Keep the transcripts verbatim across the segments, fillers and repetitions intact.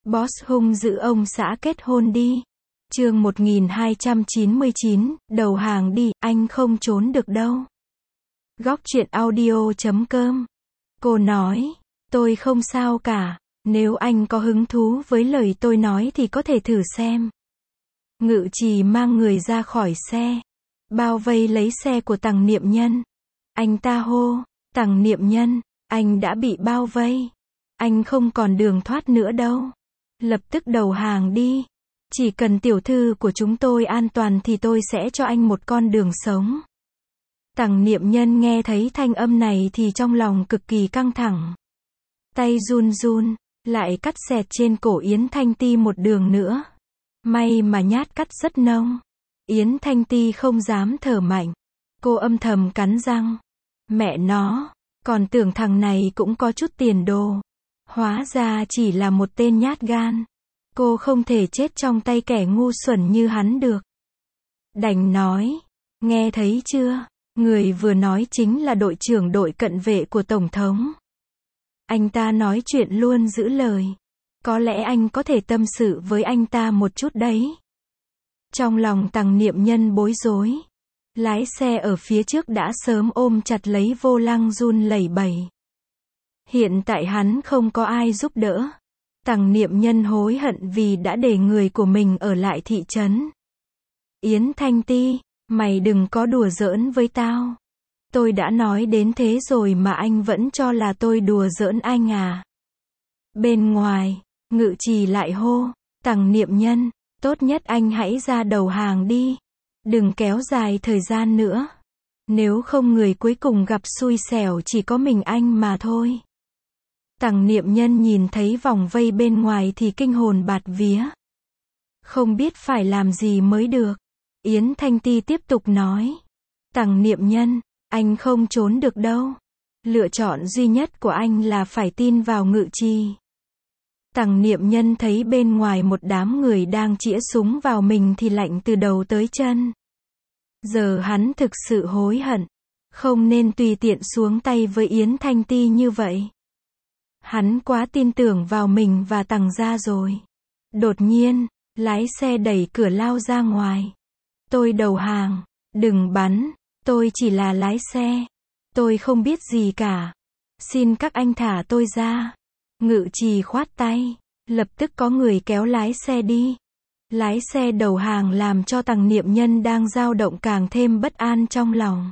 Boss hung dữ ông xã kết hôn đi. Chương một nghìn hai trăm chín mươi chín, đầu hàng đi, anh không trốn được đâu. Góc truyện audio chấm com. Cô nói, tôi không sao cả, nếu anh có hứng thú với lời tôi nói thì có thể thử xem. Ngự Trì mang người ra khỏi xe, bao vây lấy xe của Tằng Niệm Nhân. Anh ta hô, Tằng Niệm Nhân, anh đã bị bao vây. Anh không còn đường thoát nữa đâu. Lập tức đầu hàng đi. Chỉ cần tiểu thư của chúng tôi an toàn thì tôi sẽ cho anh một con đường sống. Tằng Niệm Nhân nghe thấy thanh âm này thì trong lòng cực kỳ căng thẳng. Tay run run, lại cắt xẹt trên cổ Yến Thanh Ti một đường nữa. May mà nhát cắt rất nông. Yến Thanh Ti không dám thở mạnh. Cô âm thầm cắn răng. Mẹ nó, còn tưởng thằng này cũng có chút tiền đồ. Hóa ra chỉ là một tên nhát gan. Cô không thể chết trong tay kẻ ngu xuẩn như hắn được. Đành nói, nghe thấy chưa, người vừa nói chính là đội trưởng đội cận vệ của Tổng thống. Anh ta nói chuyện luôn giữ lời. Có lẽ anh có thể tâm sự với anh ta một chút đấy. Trong lòng Tằng Niệm Nhân bối rối. Lái xe ở phía trước đã sớm ôm chặt lấy vô lăng run lẩy bẩy. Hiện tại hắn không có ai giúp đỡ. Tằng Niệm Nhân hối hận vì đã để người của mình ở lại thị trấn. Yến Thanh Ti, mày đừng có đùa giỡn với tao. Tôi đã nói đến thế rồi mà anh vẫn cho là tôi đùa giỡn anh à. Bên ngoài, Ngự Trì lại hô, Tằng Niệm Nhân, tốt nhất anh hãy ra đầu hàng đi. Đừng kéo dài thời gian nữa. Nếu không người cuối cùng gặp xui xẻo chỉ có mình anh mà thôi. Tằng Niệm Nhân nhìn thấy vòng vây bên ngoài thì kinh hồn bạt vía. Không biết phải làm gì mới được. Yến Thanh Ti tiếp tục nói. Tằng Niệm Nhân, anh không trốn được đâu. Lựa chọn duy nhất của anh là phải tin vào Ngự Trì. Tằng Niệm Nhân thấy bên ngoài một đám người đang chĩa súng vào mình thì lạnh từ đầu tới chân. Giờ hắn thực sự hối hận. Không nên tùy tiện xuống tay với Yến Thanh Ti như vậy. Hắn quá tin tưởng vào mình và Tằng gia rồi. Đột nhiên, lái xe đẩy cửa lao ra ngoài. Tôi đầu hàng, đừng bắn, tôi chỉ là lái xe. Tôi không biết gì cả. Xin các anh thả tôi ra. Ngự Trì khoát tay, lập tức có người kéo lái xe đi. Lái xe đầu hàng làm cho Tằng Niệm Nhân đang dao động càng thêm bất an trong lòng.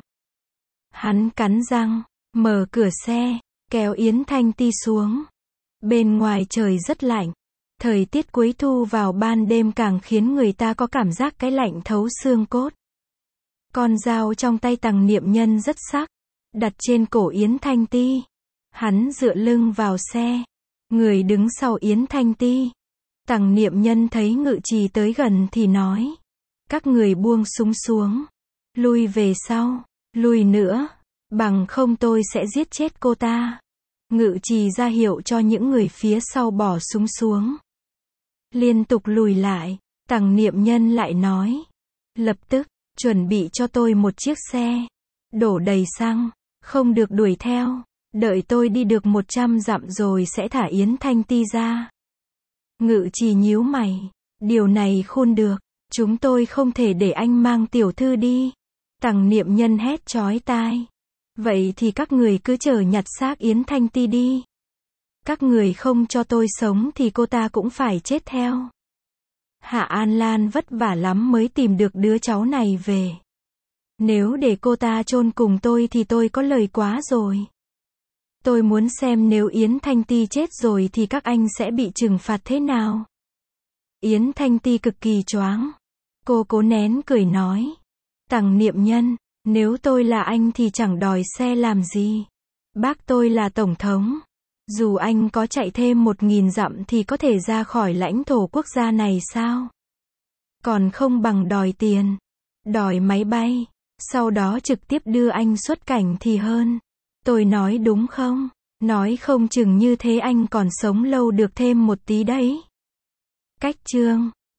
Hắn cắn răng, mở cửa xe, kéo Yến Thanh Ti xuống. Bên ngoài trời rất lạnh. Thời tiết cuối thu vào ban đêm càng khiến người ta có cảm giác cái lạnh thấu xương cốt. Con dao trong tay Tằng Niệm Nhân rất sắc, đặt trên cổ Yến Thanh Ti. Hắn dựa lưng vào xe, người đứng sau Yến Thanh Ti. Tằng Niệm Nhân thấy Ngự Trì tới gần thì nói, các người buông súng xuống, lui về sau, lui nữa, bằng không tôi sẽ giết chết cô ta. Ngự Trì ra hiệu cho những người phía sau bỏ súng xuống. Liên tục lùi lại, Tằng Niệm Nhân lại nói, lập tức, chuẩn bị cho tôi một chiếc xe, đổ đầy xăng, không được đuổi theo, đợi tôi đi được một trăm dặm rồi sẽ thả Yến Thanh Ti ra. Ngự Trì nhíu mày, điều này khôn được, chúng tôi không thể để anh mang tiểu thư đi. Tằng Niệm Nhân hét chói tai. Vậy thì các người cứ chờ nhặt xác Yến Thanh Ti đi. Các người không cho tôi sống thì cô ta cũng phải chết theo. Hạ An Lan vất vả lắm mới tìm được đứa cháu này về. Nếu để cô ta chôn cùng tôi thì tôi có lời quá rồi. Tôi muốn xem nếu Yến Thanh Ti chết rồi thì các anh sẽ bị trừng phạt thế nào. Yến Thanh Ti cực kỳ choáng. Cô cố nén cười nói. Tằng Niệm Nhân, nếu tôi là anh thì chẳng đòi xe làm gì. Bác tôi là tổng thống. Dù anh có chạy thêm một nghìn dặm thì có thể ra khỏi lãnh thổ quốc gia này sao? Còn không bằng đòi tiền, đòi máy bay, sau đó trực tiếp đưa anh xuất cảnh thì hơn. Tôi nói đúng không? Nói không chừng như thế anh còn sống lâu được thêm một tí đấy. Cách chương